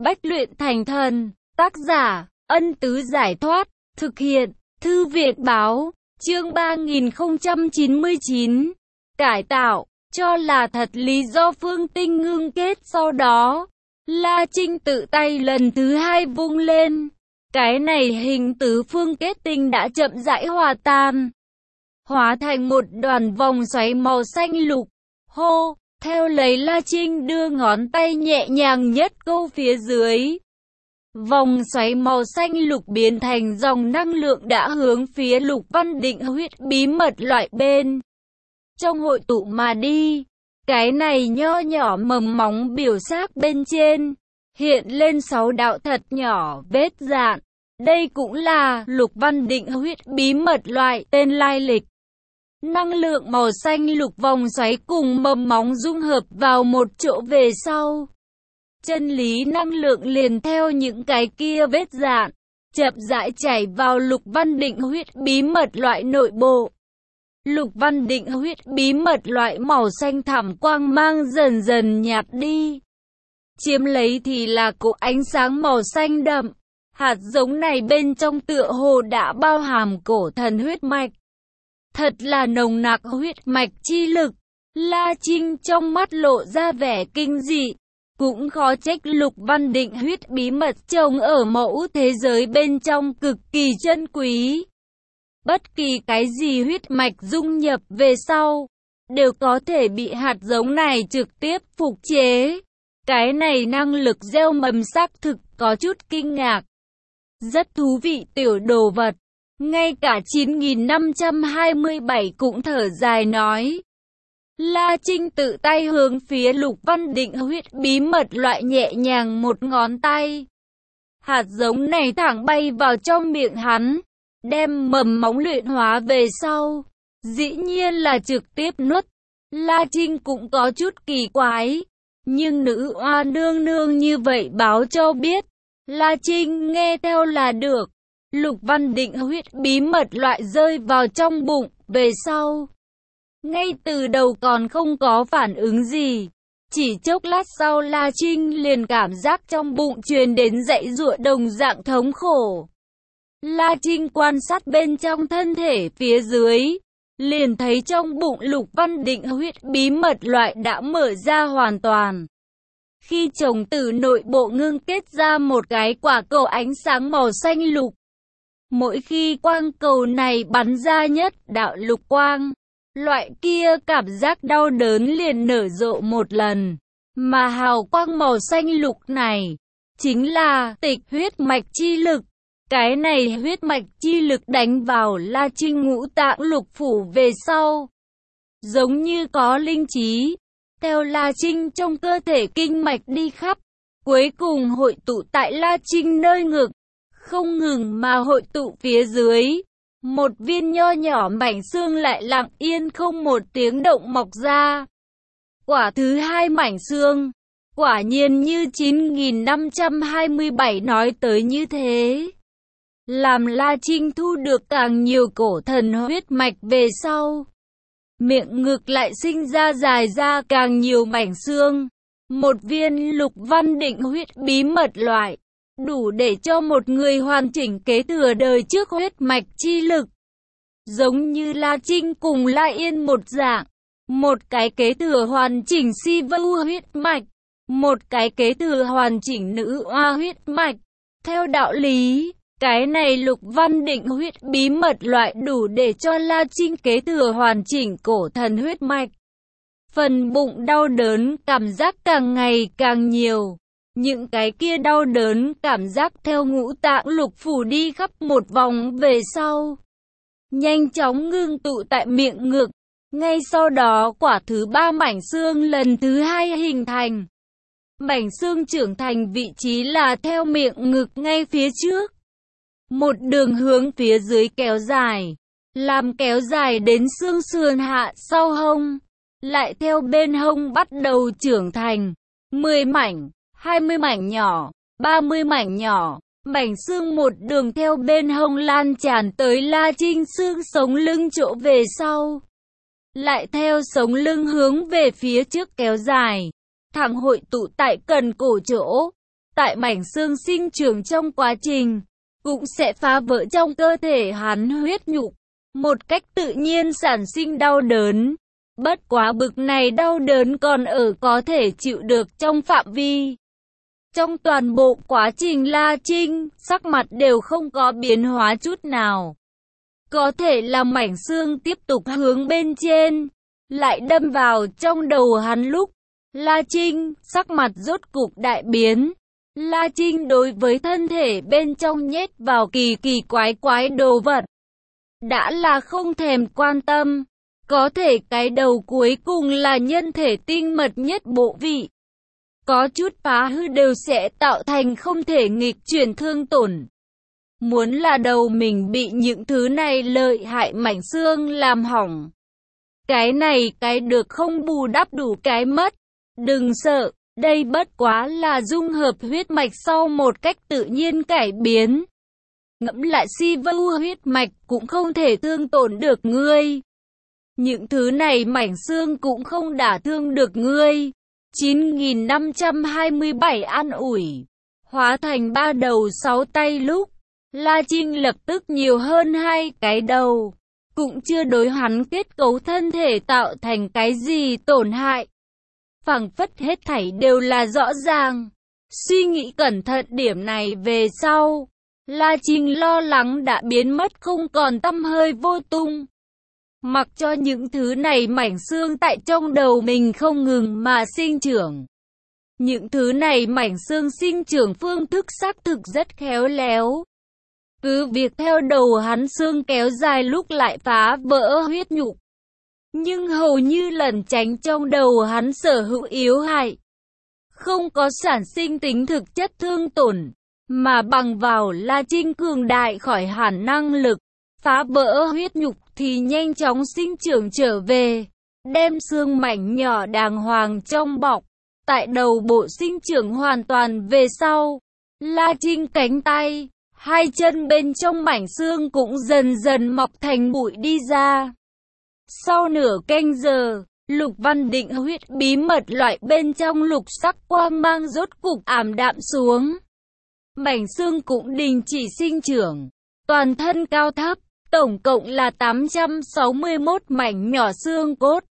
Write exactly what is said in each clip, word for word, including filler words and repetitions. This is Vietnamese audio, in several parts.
Bách luyện thành thần. Tác giả, Ân Tứ Giải Thoát. Thực hiện, Thư Viện Báo. Chương ba nghìn không trăm chín mươi chín. Cải tạo, cho là thật lý do phương tinh ngưng kết. Sau đó, La Trinh tự tay lần thứ hai vung lên. Cái này hình tứ phương kết tinh đã chậm rãi hòa tan, hóa thành một đoàn vòng xoáy màu xanh lục. Hô, theo lấy La Trinh đưa ngón tay nhẹ nhàng nhất câu phía dưới. Vòng xoáy màu xanh lục biến thành dòng năng lượng đã hướng phía Lục Văn Định huyết bí mật loại bên trong hội tụ mà đi. Cái này nho nhỏ mầm móng biểu xác bên trên, hiện lên sáu đạo thật nhỏ vết dạn. Đây cũng là Lục Văn Định huyết bí mật loại tên lai lịch. Năng lượng màu xanh lục vòng xoáy cùng mầm móng dung hợp vào một chỗ về sau. Chân lý năng lượng liền theo những cái kia vết dạn, chậm rãi chảy vào Lục Văn Định huyết bí mật loại nội bộ. Lục Văn Định huyết bí mật loại màu xanh thẳm quang mang dần dần nhạt đi. Chiếm lấy thì là cột ánh sáng màu xanh đậm. Hạt giống này bên trong tựa hồ đã bao hàm cổ thần huyết mạch. Thật là nồng nặc huyết mạch chi lực. La Trinh trong mắt lộ ra vẻ kinh dị. Cũng khó trách Lục Văn Định huyết bí mật trồng ở mẫu thế giới bên trong cực kỳ chân quý. Bất kỳ cái gì huyết mạch dung nhập về sau, đều có thể bị hạt giống này trực tiếp phục chế. Cái này năng lực gieo mầm xác thực có chút kinh ngạc. Rất thú vị tiểu đồ vật. Ngay cả chín nghìn năm trăm hai mươi bảy cũng thở dài nói. La Trinh tự tay hướng phía Lục Văn Định huyết bí mật loại nhẹ nhàng một ngón tay. Hạt giống này thẳng bay vào trong miệng hắn, đem mầm móng luyện hóa về sau. Dĩ nhiên là trực tiếp nuốt. La Trinh cũng có chút kỳ quái. Nhưng nữ oa nương nương như vậy báo cho biết. La Trinh nghe theo là được. Lục Văn Định huyết bí mật loại rơi vào trong bụng về sau. Ngay từ đầu còn không có phản ứng gì. Chỉ chốc lát sau La Trinh liền cảm giác trong bụng truyền đến dãy giụa đồng dạng thống khổ. La Trinh quan sát bên trong thân thể phía dưới, liền thấy trong bụng Lục Văn Định huyết bí mật loại đã mở ra hoàn toàn. Khi chồng từ nội bộ ngưng kết ra một cái quả cầu ánh sáng màu xanh lục. Mỗi khi quang cầu này bắn ra nhất đạo lục quang, loại kia cảm giác đau đớn liền nở rộ một lần. Mà hào quang màu xanh lục này, chính là tịch huyết mạch chi lực. Cái này huyết mạch chi lực đánh vào La Trinh ngũ tạng lục phủ về sau, giống như có linh trí. Theo La Trinh trong cơ thể kinh mạch đi khắp, cuối cùng hội tụ tại La Trinh nơi ngực, không ngừng mà hội tụ phía dưới. Một viên nho nhỏ mảnh xương lại lặng yên không một tiếng động mọc ra. Quả thứ hai mảnh xương, quả nhiên như chín nghìn năm trăm hai mươi bảy nói tới như thế. Làm La Trinh thu được càng nhiều cổ thần huyết mạch về sau, miệng ngực lại sinh ra dài ra càng nhiều mảnh xương. Một viên Lục Văn Định huyết bí mật loại, đủ để cho một người hoàn chỉnh kế thừa đời trước huyết mạch chi lực. Giống như La Trinh cùng La Yên một dạng, một cái kế thừa hoàn chỉnh si vu huyết mạch, một cái kế thừa hoàn chỉnh nữ oa huyết mạch. Theo đạo lý, cái này Lục Văn Định huyết bí mật loại đủ để cho La Trinh kế thừa hoàn chỉnh cổ thần huyết mạch. Phần bụng đau đớn cảm giác càng ngày càng nhiều. Những cái kia đau đớn cảm giác theo ngũ tạng lục phủ đi khắp một vòng về sau, nhanh chóng ngưng tụ tại miệng ngực. Ngay sau đó quả thứ ba mảnh xương lần thứ hai hình thành. Mảnh xương trưởng thành vị trí là theo miệng ngực ngay phía trước. Một đường hướng phía dưới kéo dài, làm kéo dài đến xương sườn hạ sau hông. Lại theo bên hông bắt đầu trưởng thành. mười mảnh, hai mươi mảnh nhỏ, ba mươi mảnh nhỏ. Mảnh xương một đường theo bên hông lan tràn tới La Trinh xương sống lưng chỗ về sau. Lại theo sống lưng hướng về phía trước kéo dài, thẳng hội tụ tại cần cổ chỗ. tại mảnh xương sinh trưởng trong quá trình, cũng sẽ phá vỡ trong cơ thể hắn huyết nhục, một cách tự nhiên sản sinh đau đớn. Bất quá bực này đau đớn còn ở có thể chịu được trong phạm vi. Trong toàn bộ quá trình La Trinh, sắc mặt đều không có biến hóa chút nào. Có thể là mảnh xương tiếp tục hướng bên trên, lại đâm vào trong đầu hắn lúc La Trinh, sắc mặt rốt cục đại biến. La Trinh đối với thân thể bên trong nhét vào kỳ kỳ quái quái đồ vật, đã là không thèm quan tâm. Có thể cái đầu cuối cùng là nhân thể tinh mật nhất bộ vị, có chút phá hư đều sẽ tạo thành không thể nghịch chuyển thương tổn. Muốn là đầu mình bị những thứ này lợi hại mảnh xương làm hỏng, cái này cái được không bù đắp đủ cái mất. Đừng sợ, đây bất quá là dung hợp huyết mạch sau một cách tự nhiên cải biến. Ngẫm lại si vu huyết mạch cũng không thể thương tổn được ngươi. Những thứ này mảnh xương cũng không đả thương được ngươi. chín nghìn năm trăm hai mươi bảy an ủi, hóa thành ba đầu sáu tay lúc, La Trinh lập tức nhiều hơn hai cái đầu, cũng chưa đối hắn kết cấu thân thể tạo thành cái gì tổn hại. Phảng phất hết thảy đều là rõ ràng. Suy nghĩ cẩn thận điểm này về sau, La Trinh lo lắng đã biến mất không còn tăm hơi vô tung. Mặc cho những thứ này mảnh xương tại trong đầu mình không ngừng mà sinh trưởng. Những thứ này mảnh xương sinh trưởng phương thức xác thực rất khéo léo. Cứ việc theo đầu hắn xương kéo dài lúc lại phá vỡ huyết nhục, nhưng hầu như lẩn tránh trong đầu hắn sở hữu yếu hại. Không có sản sinh tính thực chất thương tổn, mà bằng vào La Trinh cường đại khỏi hẳn năng lực, phá vỡ huyết nhục thì nhanh chóng sinh trưởng trở về, đem xương mảnh nhỏ đàng hoàng trong bọc, tại đầu bộ sinh trưởng hoàn toàn về sau. La Trinh cánh tay, hai chân bên trong mảnh xương cũng dần dần mọc thành bụi đi ra. Sau nửa canh giờ, Lục Văn Định huyết bí mật loại bên trong lục sắc quang mang rốt cục ảm đạm xuống. Mảnh xương cũng đình chỉ sinh trưởng, toàn thân cao thấp, tổng cộng là tám trăm sáu mươi mốt mảnh nhỏ xương cốt.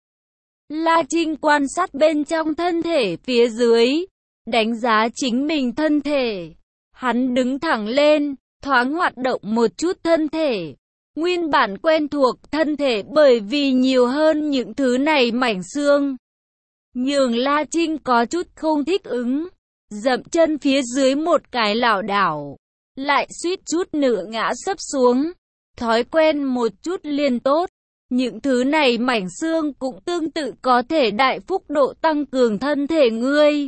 La Trinh quan sát bên trong thân thể phía dưới, đánh giá chính mình thân thể. Hắn đứng thẳng lên, thoáng hoạt động một chút thân thể. Nguyên bản quen thuộc thân thể bởi vì nhiều hơn những thứ này mảnh xương, nhường La Trinh có chút không thích ứng. Dậm chân phía dưới một cái lảo đảo, lại suýt chút nữa ngã sấp xuống. Thói quen một chút liền tốt. Những thứ này mảnh xương cũng tương tự có thể đại phúc độ tăng cường thân thể ngươi.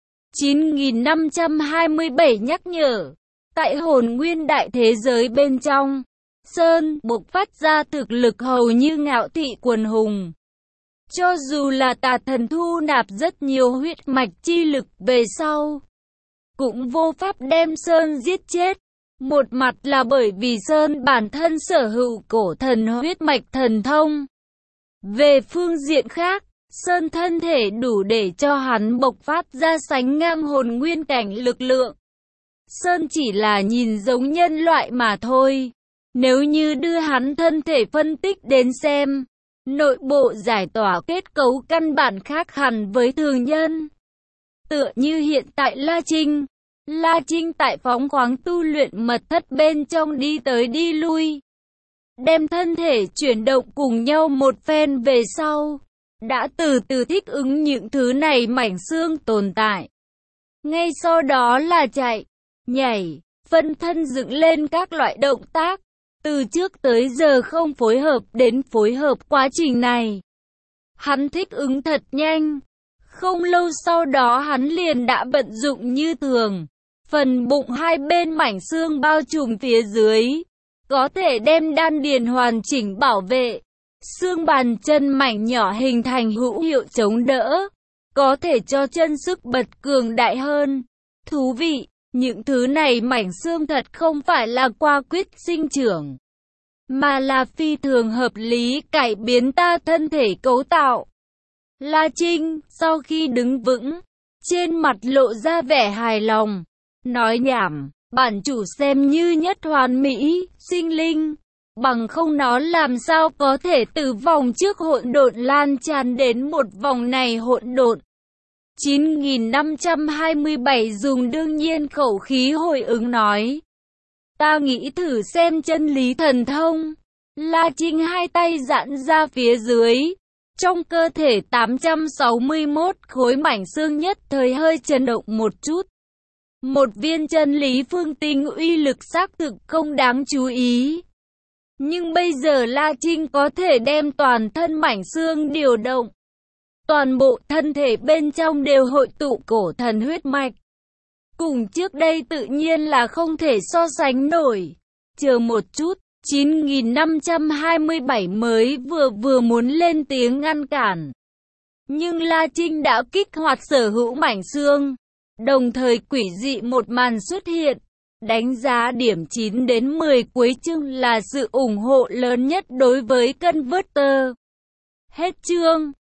chín nghìn năm trăm hai mươi bảy nhắc nhở. Tại hồn nguyên đại thế giới bên trong, Sơn bộc phát ra thực lực hầu như ngạo thị quần hùng. Cho dù là tà thần thu nạp rất nhiều huyết mạch chi lực về sau, cũng vô pháp đem Sơn giết chết. Một mặt là bởi vì Sơn bản thân sở hữu cổ thần huyết mạch thần thông. Về phương diện khác, Sơn thân thể đủ để cho hắn bộc phát ra sánh ngang hồn nguyên cảnh lực lượng. Sơn chỉ là nhìn giống nhân loại mà thôi. Nếu như đưa hắn thân thể phân tích đến xem, nội bộ giải tỏa kết cấu căn bản khác hẳn với thường nhân. Tựa như hiện tại La Trinh. La Trinh tại phóng khoáng tu luyện mật thất bên trong đi tới đi lui, đem thân thể chuyển động cùng nhau một phen về sau, đã từ từ thích ứng những thứ này mảnh xương tồn tại. Ngay sau đó là chạy, nhảy, phân thân dựng lên các loại động tác, từ trước tới giờ không phối hợp đến phối hợp quá trình này. Hắn thích ứng thật nhanh, không lâu sau đó hắn liền đã vận dụng như thường. Phần bụng hai bên mảnh xương bao trùm phía dưới, có thể đem đan điền hoàn chỉnh bảo vệ. Xương bàn chân mảnh nhỏ hình thành hữu hiệu chống đỡ, có thể cho chân sức bật cường đại hơn. Thú vị, những thứ này mảnh xương thật không phải là qua quyết sinh trưởng, mà là phi thường hợp lý cải biến ta thân thể cấu tạo. La Trinh, sau khi đứng vững, trên mặt lộ ra vẻ hài lòng. Nói nhảm, bản chủ xem như nhất hoàn mỹ, sinh linh. Bằng không nó làm sao có thể từ vòng trước hỗn độn lan tràn đến một vòng này hỗn độn. chín nghìn năm trăm hai mươi bảy dùng đương nhiên khẩu khí hồi ứng nói. Ta nghĩ thử xem chân lý thần thông. La Trinh hai tay giãn ra phía dưới. Trong cơ thể tám trăm sáu mươi mốt khối mảnh xương nhất thời hơi chấn động một chút. Một viên chân lý phương tinh uy lực xác thực không đáng chú ý. Nhưng bây giờ La Trinh có thể đem toàn thân mảnh xương điều động. Toàn bộ thân thể bên trong đều hội tụ cổ thần huyết mạch. Cùng trước đây tự nhiên là không thể so sánh nổi. Chờ một chút, chín nghìn năm trăm hai mươi bảy mới vừa vừa muốn lên tiếng ngăn cản. Nhưng La Trinh đã kích hoạt sở hữu mảnh xương. Đồng thời quỷ dị một màn xuất hiện. Đánh giá điểm chín đến mười cuối chương là sự ủng hộ lớn nhất đối với Converter. Hết chương.